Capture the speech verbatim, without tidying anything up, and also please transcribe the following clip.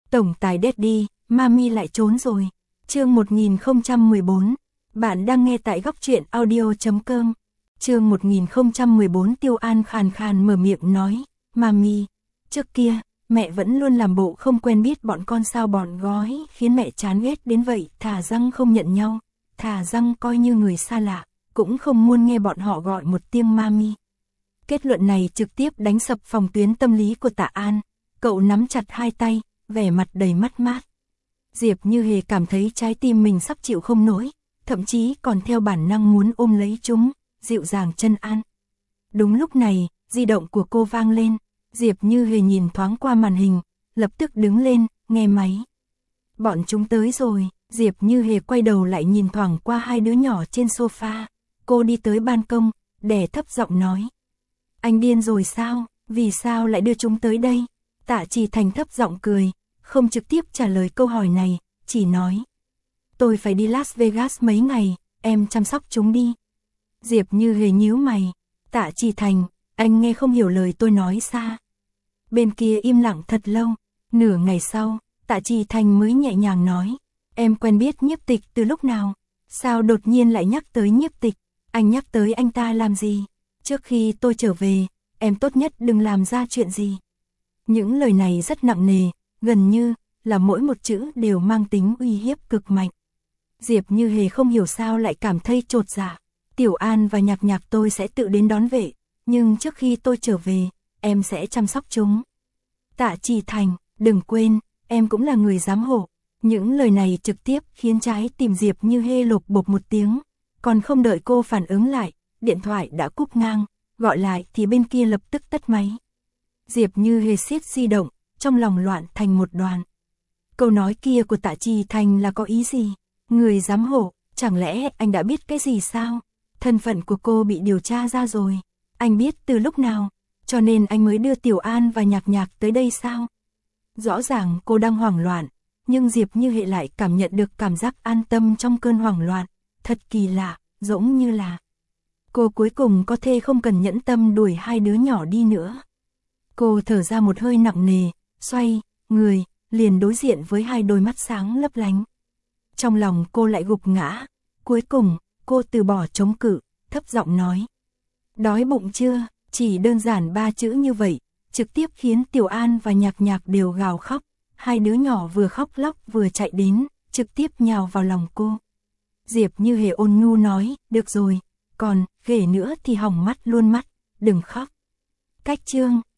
Tổng tài Daddy, Mami lại trốn rồi. Chương một nghìn không trăm mười bốn. Bạn đang nghe tại góc truyện audio chấm com. Chương một nghìn không trăm mười bốn. Tiêu An khàn khàn mở miệng nói, Mami, trước kia, mẹ vẫn luôn làm bộ không quen biết bọn con sao bọn gói, khiến mẹ chán ghét đến vậy, thà rằng không nhận nhau, thà rằng coi như người xa lạ, cũng không muốn nghe bọn họ gọi một tiếng Mami. Kết luận này trực tiếp đánh sập phòng tuyến tâm lý của Tạ An, cậu nắm chặt hai tay, vẻ mặt đầy mất mát. Diệp Như Hề cảm thấy trái tim mình sắp chịu không nổi, thậm chí còn theo bản năng muốn ôm lấy chúng, dịu dàng trấn an. Đúng lúc này, di động của cô vang lên, Diệp Như Hề nhìn thoáng qua màn hình, lập tức đứng lên, nghe máy. Bọn chúng tới rồi, Diệp Như Hề quay đầu lại nhìn thoáng qua hai đứa nhỏ trên sofa, cô đi tới ban công, đè thấp giọng nói. Anh điên rồi sao, vì sao lại đưa chúng tới đây? Tạ Trì Thành thấp giọng cười, không trực tiếp trả lời câu hỏi này, chỉ nói. Tôi phải đi Las Vegas mấy ngày, em chăm sóc chúng đi. Diệp Như Hề nhíu mày, Tạ Trì Thành, anh nghe không hiểu lời tôi nói sao? Bên kia im lặng thật lâu, nửa ngày sau, Tạ Trì Thành mới nhẹ nhàng nói. Em quen biết Nhiếp Tịch từ lúc nào? Sao đột nhiên lại nhắc tới Nhiếp Tịch? Anh nhắc tới anh ta làm gì? Trước khi tôi trở về, em tốt nhất đừng làm ra chuyện gì. Những lời này rất nặng nề, gần như là mỗi một chữ đều mang tính uy hiếp cực mạnh. Diệp Như Hề không hiểu sao lại cảm thấy chột dạ. Tiểu An và Nhạc Nhạc tôi sẽ tự đến đón về, nhưng trước khi tôi trở về, em sẽ chăm sóc chúng. Tạ Trì Thành, đừng quên, em cũng là người giám hộ. Những lời này trực tiếp khiến trái tim Diệp Như Hề lột bột một tiếng, còn không đợi cô phản ứng lại, điện thoại đã cúp ngang, gọi lại thì bên kia lập tức tắt máy. Diệp Như Hề siết di động, trong lòng loạn thành một đoàn. Câu nói kia của Tạ Trì Thành là có ý gì? Người giám hộ, chẳng lẽ anh đã biết cái gì sao? Thân phận của cô bị điều tra ra rồi. Anh biết từ lúc nào, cho nên anh mới đưa Tiểu An và Nhạc Nhạc tới đây sao? Rõ ràng cô đang hoảng loạn, nhưng Diệp Như Hề lại cảm nhận được cảm giác an tâm trong cơn hoảng loạn. Thật kỳ lạ, giống như là cô cuối cùng có thể không cần nhẫn tâm đuổi hai đứa nhỏ đi nữa. Cô thở ra một hơi nặng nề, xoay người, liền đối diện với hai đôi mắt sáng lấp lánh. Trong lòng cô lại gục ngã, cuối cùng, cô từ bỏ chống cự, thấp giọng nói. Đói bụng chưa? Chỉ đơn giản ba chữ như vậy, trực tiếp khiến Tiểu An và Nhạc Nhạc đều gào khóc. Hai đứa nhỏ vừa khóc lóc vừa chạy đến, trực tiếp nhào vào lòng cô. Diệp Như Hề ôn nhu nói, được rồi, còn ghẻ nữa thì hỏng mắt luôn mắt, đừng khóc. Cách chương